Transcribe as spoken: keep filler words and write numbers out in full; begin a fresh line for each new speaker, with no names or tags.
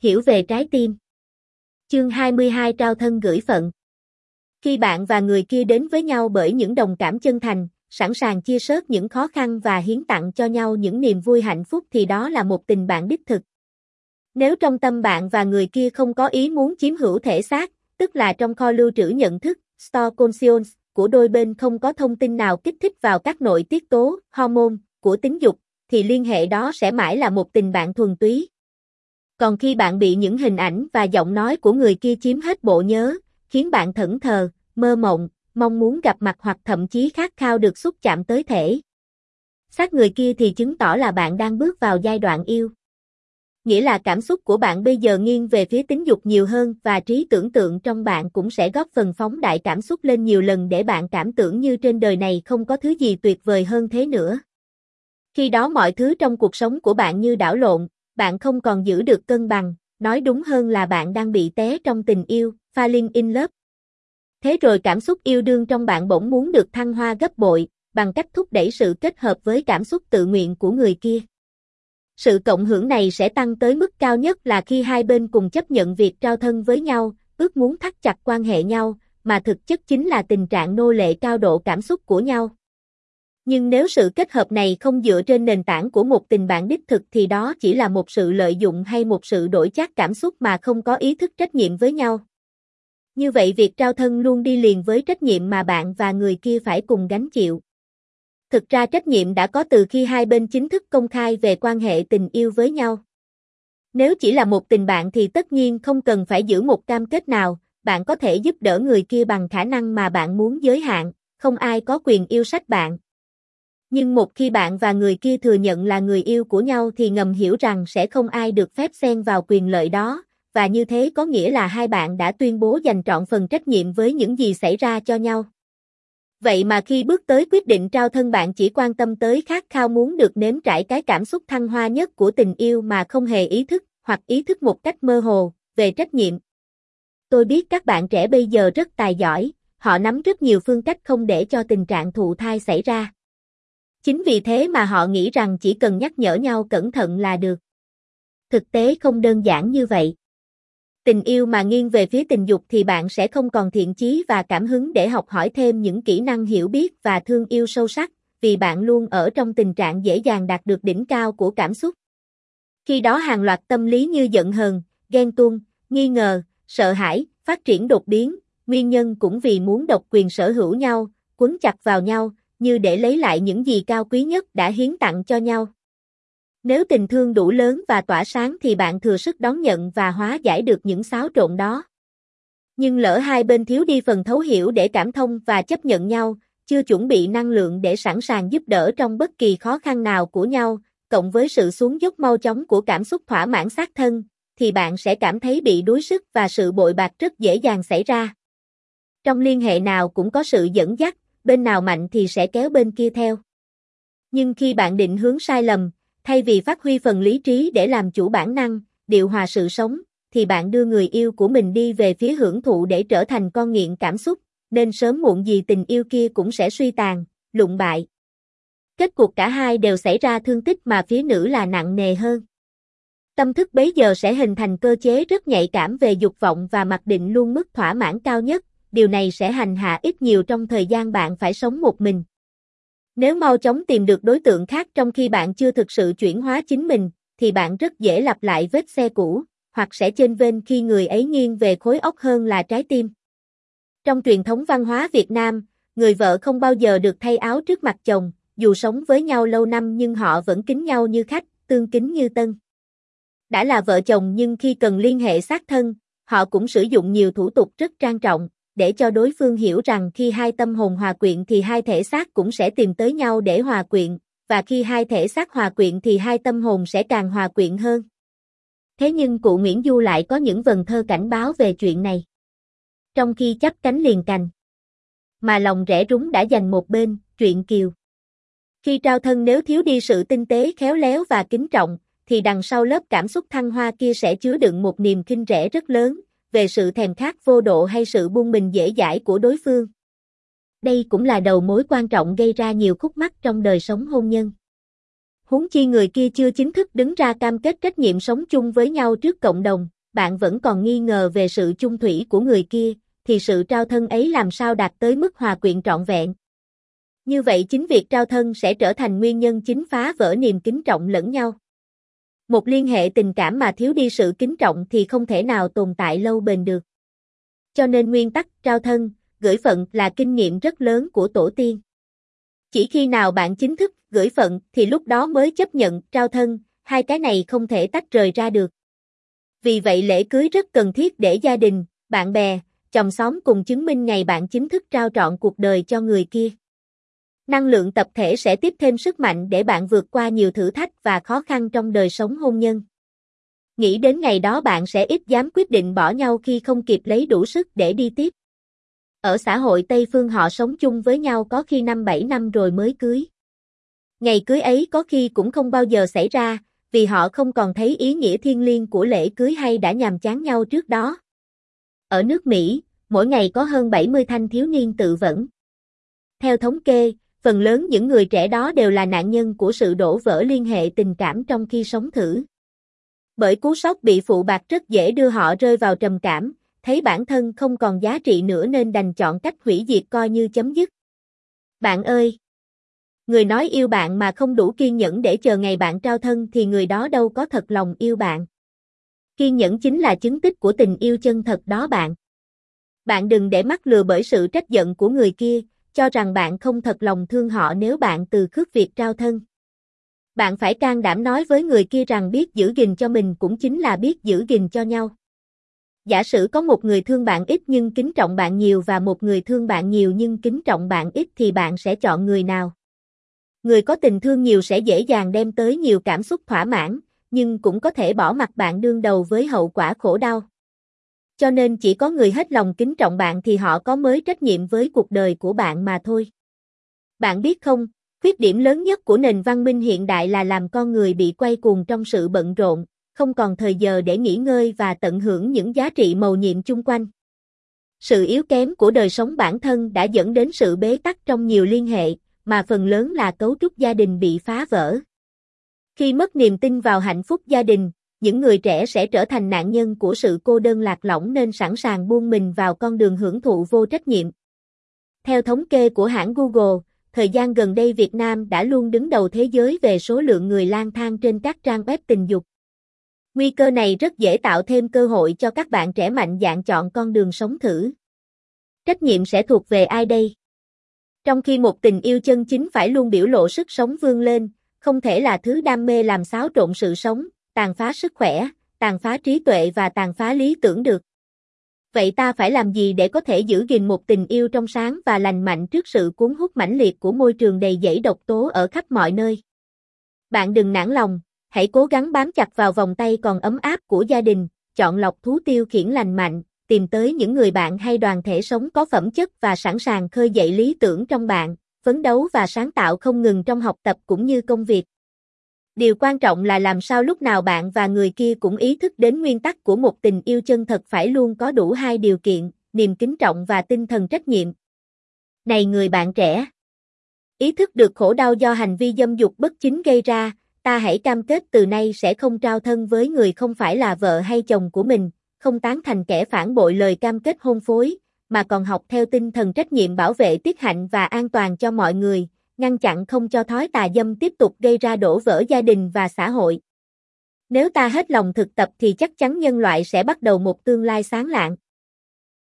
Hiểu về trái tim. Chương hai mươi hai Trao thân gửi phận. Khi bạn và người kia đến với nhau bởi những đồng cảm chân thành, sẵn sàng chia sớt những khó khăn và hiến tặng cho nhau những niềm vui hạnh phúc thì đó là một tình bạn đích thực. Nếu trong tâm bạn và người kia không có ý muốn chiếm hữu thể xác, tức là trong kho lưu trữ nhận thức, store conscious, của đôi bên không có thông tin nào kích thích vào các nội tiết tố, hormone, của tính dục, thì liên hệ đó sẽ mãi là một tình bạn thuần túy. Còn khi bạn bị những hình ảnh và giọng nói của người kia chiếm hết bộ nhớ, khiến bạn thẫn thờ, mơ mộng, mong muốn gặp mặt hoặc thậm chí khát khao được xúc chạm tới thể xác người kia thì chứng tỏ là bạn đang bước vào giai đoạn yêu. Nghĩa là cảm xúc của bạn bây giờ nghiêng về phía tính dục nhiều hơn và trí tưởng tượng trong bạn cũng sẽ góp phần phóng đại cảm xúc lên nhiều lần để bạn cảm tưởng như trên đời này không có thứ gì tuyệt vời hơn thế nữa. Khi đó mọi thứ trong cuộc sống của bạn như đảo lộn, bạn không còn giữ được cân bằng, nói đúng hơn là bạn đang bị té trong tình yêu, falling in love. Thế rồi cảm xúc yêu đương trong bạn bỗng muốn được thăng hoa gấp bội, bằng cách thúc đẩy sự kết hợp với cảm xúc tự nguyện của người kia. Sự cộng hưởng này sẽ tăng tới mức cao nhất là khi hai bên cùng chấp nhận việc trao thân với nhau, ước muốn thắt chặt quan hệ nhau, mà thực chất chính là tình trạng nô lệ cao độ cảm xúc của nhau. Nhưng nếu sự kết hợp này không dựa trên nền tảng của một tình bạn đích thực thì đó chỉ là một sự lợi dụng hay một sự đổi chác cảm xúc mà không có ý thức trách nhiệm với nhau. Như vậy việc trao thân luôn đi liền với trách nhiệm mà bạn và người kia phải cùng gánh chịu. Thực ra trách nhiệm đã có từ khi hai bên chính thức công khai về quan hệ tình yêu với nhau. Nếu chỉ là một tình bạn thì tất nhiên không cần phải giữ một cam kết nào, bạn có thể giúp đỡ người kia bằng khả năng mà bạn muốn giới hạn, không ai có quyền yêu sách bạn. Nhưng một khi bạn và người kia thừa nhận là người yêu của nhau thì ngầm hiểu rằng sẽ không ai được phép xen vào quyền lợi đó, và như thế có nghĩa là hai bạn đã tuyên bố dành trọn phần trách nhiệm với những gì xảy ra cho nhau. Vậy mà khi bước tới quyết định trao thân bạn chỉ quan tâm tới khát khao muốn được nếm trải cái cảm xúc thăng hoa nhất của tình yêu mà không hề ý thức, hoặc ý thức một cách mơ hồ, về trách nhiệm. Tôi biết các bạn trẻ bây giờ rất tài giỏi, họ nắm rất nhiều phương cách không để cho tình trạng thụ thai xảy ra. Chính vì thế mà họ nghĩ rằng chỉ cần nhắc nhở nhau cẩn thận là được. Thực tế không đơn giản như vậy. Tình yêu mà nghiêng về phía tình dục thì bạn sẽ không còn thiện chí và cảm hứng để học hỏi thêm những kỹ năng hiểu biết và thương yêu sâu sắc, vì bạn luôn ở trong tình trạng dễ dàng đạt được đỉnh cao của cảm xúc. Khi đó hàng loạt tâm lý như giận hờn, ghen tuông, nghi ngờ, sợ hãi, phát triển đột biến, nguyên nhân cũng vì muốn độc quyền sở hữu nhau, quấn chặt vào nhau, như để lấy lại những gì cao quý nhất đã hiến tặng cho nhau. Nếu tình thương đủ lớn và tỏa sáng thì bạn thừa sức đón nhận và hóa giải được những xáo trộn đó. Nhưng lỡ hai bên thiếu đi phần thấu hiểu để cảm thông và chấp nhận nhau, chưa chuẩn bị năng lượng để sẵn sàng giúp đỡ trong bất kỳ khó khăn nào của nhau, cộng với sự xuống dốc mau chóng của cảm xúc thỏa mãn xác thân, thì bạn sẽ cảm thấy bị đuối sức và sự bội bạc rất dễ dàng xảy ra. Trong liên hệ nào cũng có sự dẫn dắt, bên nào mạnh thì sẽ kéo bên kia theo. Nhưng khi bạn định hướng sai lầm, thay vì phát huy phần lý trí để làm chủ bản năng, điều hòa sự sống, thì bạn đưa người yêu của mình đi về phía hưởng thụ để trở thành con nghiện cảm xúc, nên sớm muộn gì tình yêu kia cũng sẽ suy tàn, lụn bại. Kết cuộc cả hai đều xảy ra thương tích mà phía nữ là nặng nề hơn. Tâm thức bấy giờ sẽ hình thành cơ chế rất nhạy cảm về dục vọng và mặc định luôn mức thỏa mãn cao nhất, điều này sẽ hành hạ ít nhiều trong thời gian bạn phải sống một mình. Nếu mau chóng tìm được đối tượng khác trong khi bạn chưa thực sự chuyển hóa chính mình, thì bạn rất dễ lặp lại vết xe cũ, hoặc sẽ chênh vênh khi người ấy nghiêng về khối óc hơn là trái tim. Trong truyền thống văn hóa Việt Nam, người vợ không bao giờ được thay áo trước mặt chồng, dù sống với nhau lâu năm nhưng họ vẫn kính nhau như khách, tương kính như tân. Đã là vợ chồng nhưng khi cần liên hệ xác thân, họ cũng sử dụng nhiều thủ tục rất trang trọng, để cho đối phương hiểu rằng khi hai tâm hồn hòa quyện thì hai thể xác cũng sẽ tìm tới nhau để hòa quyện, và khi hai thể xác hòa quyện thì hai tâm hồn sẽ càng hòa quyện hơn. Thế nhưng cụ Nguyễn Du lại có những vần thơ cảnh báo về chuyện này. Trong khi chắp cánh liền cành, mà lòng rẽ rúng đã dành một bên, truyện Kiều. Khi trao thân nếu thiếu đi sự tinh tế khéo léo và kính trọng, thì đằng sau lớp cảm xúc thăng hoa kia sẽ chứa đựng một niềm khinh rẻ rất lớn, về sự thèm khát vô độ hay sự buông mình dễ dãi của đối phương. Đây cũng là đầu mối quan trọng gây ra nhiều khúc mắc trong đời sống hôn nhân. Huống chi người kia chưa chính thức đứng ra cam kết trách nhiệm sống chung với nhau trước cộng đồng, bạn vẫn còn nghi ngờ về sự chung thủy của người kia, thì sự trao thân ấy làm sao đạt tới mức hòa quyện trọn vẹn. Như vậy chính việc trao thân sẽ trở thành nguyên nhân chính phá vỡ niềm kính trọng lẫn nhau. Một liên hệ tình cảm mà thiếu đi sự kính trọng thì không thể nào tồn tại lâu bền được. Cho nên nguyên tắc trao thân, gửi phận là kinh nghiệm rất lớn của tổ tiên. Chỉ khi nào bạn chính thức gửi phận thì lúc đó mới chấp nhận trao thân, hai cái này không thể tách rời ra được. Vì vậy lễ cưới rất cần thiết để gia đình, bạn bè, chòm xóm cùng chứng minh ngày bạn chính thức trao trọn cuộc đời cho người kia. Năng lượng tập thể sẽ tiếp thêm sức mạnh để bạn vượt qua nhiều thử thách và khó khăn trong đời sống hôn nhân. Nghĩ đến ngày đó bạn sẽ ít dám quyết định bỏ nhau khi không kịp lấy đủ sức để đi tiếp. Ở xã hội Tây phương họ sống chung với nhau có khi năm bảy năm rồi mới cưới. Ngày cưới ấy có khi cũng không bao giờ xảy ra, vì họ không còn thấy ý nghĩa thiêng liêng của lễ cưới hay đã nhàm chán nhau trước đó. Ở nước Mỹ, mỗi ngày có hơn bảy mươi thanh thiếu niên tự vẫn. Theo thống kê, phần lớn những người trẻ đó đều là nạn nhân của sự đổ vỡ liên hệ tình cảm trong khi sống thử. Bởi cú sốc bị phụ bạc rất dễ đưa họ rơi vào trầm cảm, thấy bản thân không còn giá trị nữa nên đành chọn cách hủy diệt coi như chấm dứt. Bạn ơi! Người nói yêu bạn mà không đủ kiên nhẫn để chờ ngày bạn trao thân thì người đó đâu có thật lòng yêu bạn. Kiên nhẫn chính là chứng tích của tình yêu chân thật đó bạn. Bạn đừng để mắc lừa bởi sự trách giận của người kia, cho rằng bạn không thật lòng thương họ nếu bạn từ khước việc trao thân. Bạn phải can đảm nói với người kia rằng biết giữ gìn cho mình cũng chính là biết giữ gìn cho nhau. Giả sử có một người thương bạn ít nhưng kính trọng bạn nhiều và một người thương bạn nhiều nhưng kính trọng bạn ít thì bạn sẽ chọn người nào? Người có tình thương nhiều sẽ dễ dàng đem tới nhiều cảm xúc thỏa mãn, nhưng cũng có thể bỏ mặc bạn đương đầu với hậu quả khổ đau. Cho nên chỉ có người hết lòng kính trọng bạn thì họ có mới trách nhiệm với cuộc đời của bạn mà thôi. Bạn biết không, khuyết điểm lớn nhất của nền văn minh hiện đại là làm con người bị quay cuồng trong sự bận rộn, không còn thời giờ để nghỉ ngơi và tận hưởng những giá trị mầu nhiệm chung quanh. Sự yếu kém của đời sống bản thân đã dẫn đến sự bế tắc trong nhiều liên hệ, mà phần lớn là cấu trúc gia đình bị phá vỡ. Khi mất niềm tin vào hạnh phúc gia đình, những người trẻ sẽ trở thành nạn nhân của sự cô đơn lạc lõng nên sẵn sàng buông mình vào con đường hưởng thụ vô trách nhiệm. Theo thống kê của hãng Google, thời gian gần đây Việt Nam đã luôn đứng đầu thế giới về số lượng người lang thang trên các trang web tình dục. Nguy cơ này rất dễ tạo thêm cơ hội cho các bạn trẻ mạnh dạn chọn con đường sống thử. Trách nhiệm sẽ thuộc về ai đây? Trong khi một tình yêu chân chính phải luôn biểu lộ sức sống vươn lên, không thể là thứ đam mê làm xáo trộn sự sống, tàn phá sức khỏe, tàn phá trí tuệ và tàn phá lý tưởng được. Vậy ta phải làm gì để có thể giữ gìn một tình yêu trong sáng và lành mạnh trước sự cuốn hút mãnh liệt của môi trường đầy dẫy độc tố ở khắp mọi nơi? Bạn đừng nản lòng, hãy cố gắng bám chặt vào vòng tay còn ấm áp của gia đình, chọn lọc thú tiêu khiển lành mạnh, tìm tới những người bạn hay đoàn thể sống có phẩm chất và sẵn sàng khơi dậy lý tưởng trong bạn, phấn đấu và sáng tạo không ngừng trong học tập cũng như công việc. Điều quan trọng là làm sao lúc nào bạn và người kia cũng ý thức đến nguyên tắc của một tình yêu chân thật phải luôn có đủ hai điều kiện, niềm kính trọng và tinh thần trách nhiệm. Này người bạn trẻ! Ý thức được khổ đau do hành vi dâm dục bất chính gây ra, ta hãy cam kết từ nay sẽ không trao thân với người không phải là vợ hay chồng của mình, không tán thành kẻ phản bội lời cam kết hôn phối, mà còn học theo tinh thần trách nhiệm bảo vệ tiết hạnh và an toàn cho mọi người, ngăn chặn không cho thói tà dâm tiếp tục gây ra đổ vỡ gia đình và xã hội. Nếu ta hết lòng thực tập thì chắc chắn nhân loại sẽ bắt đầu một tương lai sáng lạng.